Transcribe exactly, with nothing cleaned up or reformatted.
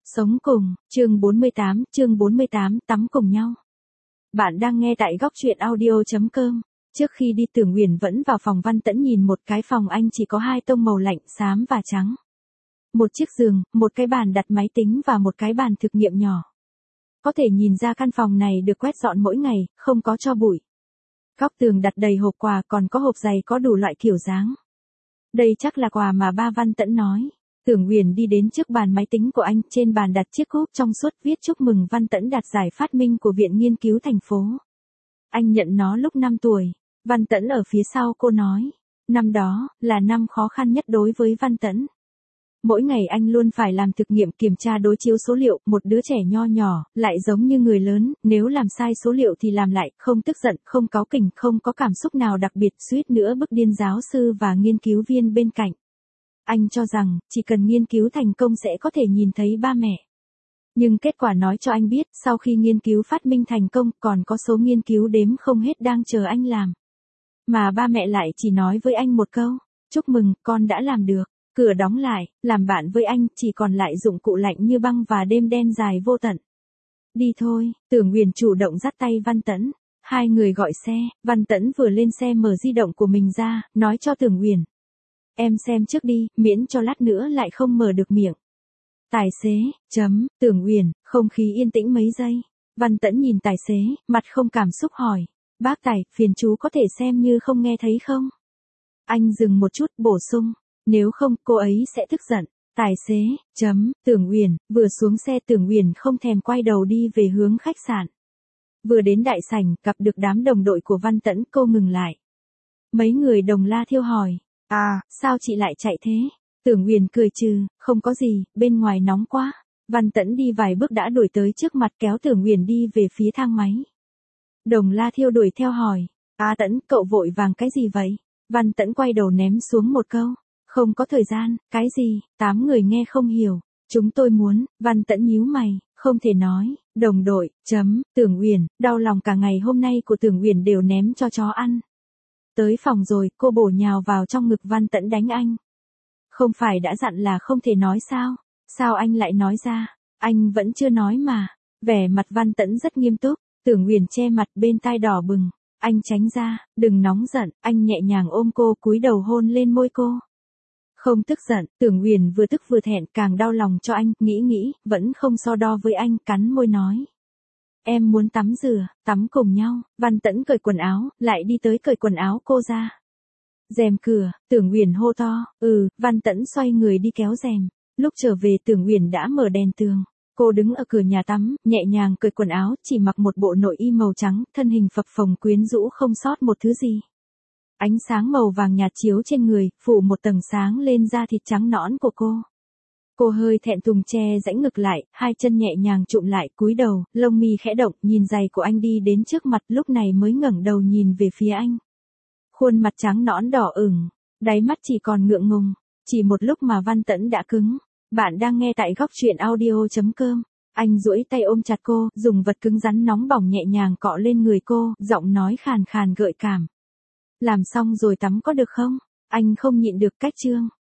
Sống cùng, chương bốn mươi tám, chương bốn mươi tám, tắm cùng nhau. Bạn đang nghe tại góc truyện audio chấm com. Trước khi đi Tưởng Uyển vẫn vào phòng Văn Tẫn nhìn một cái phòng anh chỉ có hai tông màu lạnh xám và trắng. Một chiếc giường, một cái bàn đặt máy tính và một cái bàn thực nghiệm nhỏ. Có thể nhìn ra căn phòng này được quét dọn mỗi ngày, không có tro bụi. Góc tường đặt đầy hộp quà còn có hộp giày có đủ loại kiểu dáng. Đây chắc là quà mà ba Văn Tẫn nói. Tưởng Uyển đi đến trước bàn máy tính của anh, trên bàn đặt chiếc cúp trong suốt viết chúc mừng Văn Tẫn đạt giải phát minh của Viện Nghiên cứu thành phố. Anh nhận nó lúc năm tuổi. Văn Tẫn ở phía sau cô nói. Năm đó, là năm khó khăn nhất đối với Văn Tẫn. Mỗi ngày anh luôn phải làm thực nghiệm kiểm tra đối chiếu số liệu, một đứa trẻ nho nhỏ, lại giống như người lớn, nếu làm sai số liệu thì làm lại, không tức giận, không cáu kỉnh, không có cảm xúc nào đặc biệt, suýt nữa bức điên giáo sư và nghiên cứu viên bên cạnh. Anh cho rằng, chỉ cần nghiên cứu thành công sẽ có thể nhìn thấy ba mẹ. Nhưng kết quả nói cho anh biết, sau khi nghiên cứu phát minh thành công, còn có số nghiên cứu đếm không hết đang chờ anh làm. Mà ba mẹ lại chỉ nói với anh một câu, chúc mừng, con đã làm được. Cửa đóng lại, làm bạn với anh, chỉ còn lại dụng cụ lạnh như băng và đêm đen dài vô tận. Đi thôi, Tưởng Uyển chủ động dắt tay Văn Tẫn. Hai người gọi xe, Văn Tẫn vừa lên xe mở di động của mình ra, nói cho Tưởng Uyển. Em xem trước đi, miễn cho lát nữa lại không mở được miệng. Tài xế, chấm, Tưởng Uyển, không khí yên tĩnh mấy giây. Văn Tẫn nhìn tài xế, mặt không cảm xúc hỏi. Bác tài, phiền chú có thể xem như không nghe thấy không? Anh dừng một chút, bổ sung. Nếu không, cô ấy sẽ tức giận. Tài xế, chấm, Tưởng Uyển, vừa xuống xe Tưởng Uyển không thèm quay đầu đi về hướng khách sạn. Vừa đến đại sảnh, gặp được đám đồng đội của Văn Tẫn, cô ngừng lại. Mấy người đồng la thiêu hỏi. À, sao chị lại chạy thế? Tưởng Uyển cười trừ, không có gì, bên ngoài nóng quá. Văn Tẫn đi vài bước đã đuổi tới trước mặt kéo Tưởng Uyển đi về phía thang máy. Đồng la thiêu đuổi theo hỏi. À Tẫn, cậu vội vàng cái gì vậy? Văn Tẫn quay đầu ném xuống một câu. Không có thời gian, cái gì? Tám người nghe không hiểu. Chúng tôi muốn, Văn Tẫn nhíu mày, không thể nói. Đồng đội, chấm, Tưởng Uyển, đau lòng cả ngày hôm nay của Tưởng Uyển đều ném cho chó ăn. Tới phòng rồi, cô bổ nhào vào trong ngực Văn Tẫn đánh anh. Không phải đã dặn là không thể nói sao? Sao anh lại nói ra? Anh vẫn chưa nói mà. Vẻ mặt Văn Tẫn rất nghiêm túc, Tưởng Uyển che mặt bên tai đỏ bừng. Anh tránh ra, đừng nóng giận, anh nhẹ nhàng ôm cô cúi đầu hôn lên môi cô. Không tức giận, Tưởng Uyển vừa tức vừa thẹn càng đau lòng cho anh, nghĩ nghĩ, vẫn không so đo với anh, cắn môi nói. Em muốn tắm rửa, tắm cùng nhau. Văn Tẫn cởi quần áo, lại đi tới cởi quần áo cô ra. Rèm cửa, Tưởng Uyển hô to, ừ, Văn Tẫn xoay người đi kéo rèm. Lúc trở về Tưởng Uyển đã mở đèn tường. Cô đứng ở cửa nhà tắm, nhẹ nhàng cởi quần áo, chỉ mặc một bộ nội y màu trắng, thân hình phập phồng quyến rũ không sót một thứ gì. Ánh sáng màu vàng nhạt chiếu trên người, phủ một tầng sáng lên da thịt trắng nõn của cô. Cô hơi thẹn thùng che rãnh ngực lại, hai chân nhẹ nhàng chụm lại, cúi đầu, lông mi khẽ động, nhìn giày của anh đi đến trước mặt, lúc này mới ngẩng đầu nhìn về phía anh. Khuôn mặt trắng nõn đỏ ửng, đáy mắt chỉ còn ngượng ngùng, chỉ một lúc mà Văn Tẫn đã cứng. Bạn đang nghe tại góc truyện audio chấm com. Anh duỗi tay ôm chặt cô, dùng vật cứng rắn nóng bỏng nhẹ nhàng cọ lên người cô, giọng nói khàn khàn gợi cảm. Làm xong rồi tắm có được không? Anh không nhịn được cách trương.